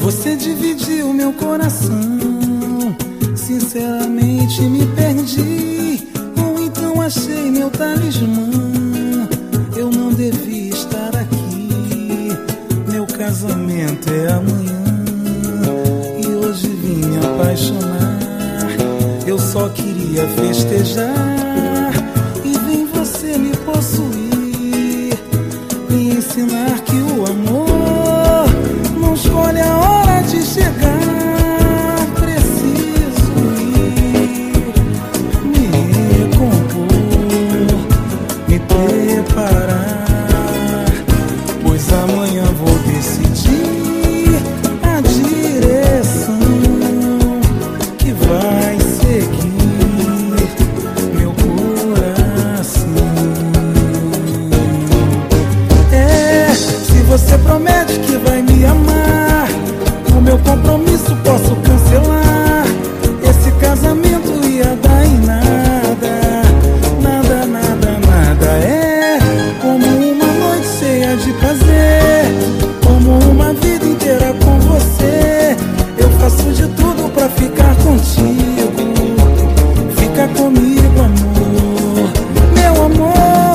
Você dividiu meu coração, sinceramente me perdi. Ou então achei meu talismã. Eu não devia estar aqui. Meu casamento é amanhã e hoje vim me apaixonar. Eu só queria festejar e vem você me possuir, me ensinar que o amor não escolhe a hora de chegar. Preciso ir, me recompor, me preparar, pois amanhã vou decidir a direção que vai seguir meu coração. Se você promete que vai me amar, o meu compromisso posso cancelar. Esse casamento ia dar em nada, nada, nada, nada. É como uma noite cheia de prazer, como uma vida inteira com você. Eu faço de tudo pra ficar contigo. Fica comigo, amor, meu amor.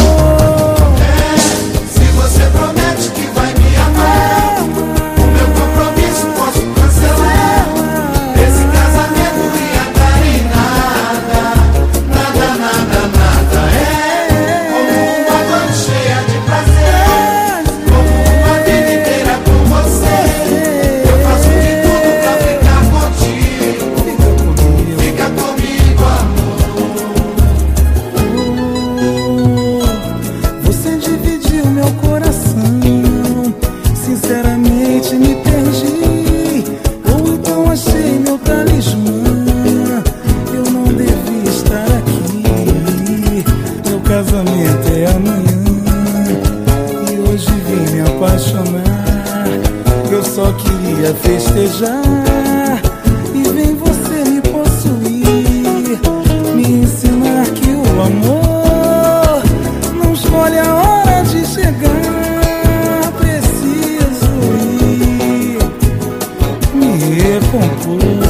Sinceramente me perdi, ou então achei meu talismã. Eu não devia estar aqui. Meu casamento é amanhã e hoje vim me apaixonar. Eu só queria festejar e vem você me possuir, me ensinar que o amor não escolhe a hora de chegar. Recompor.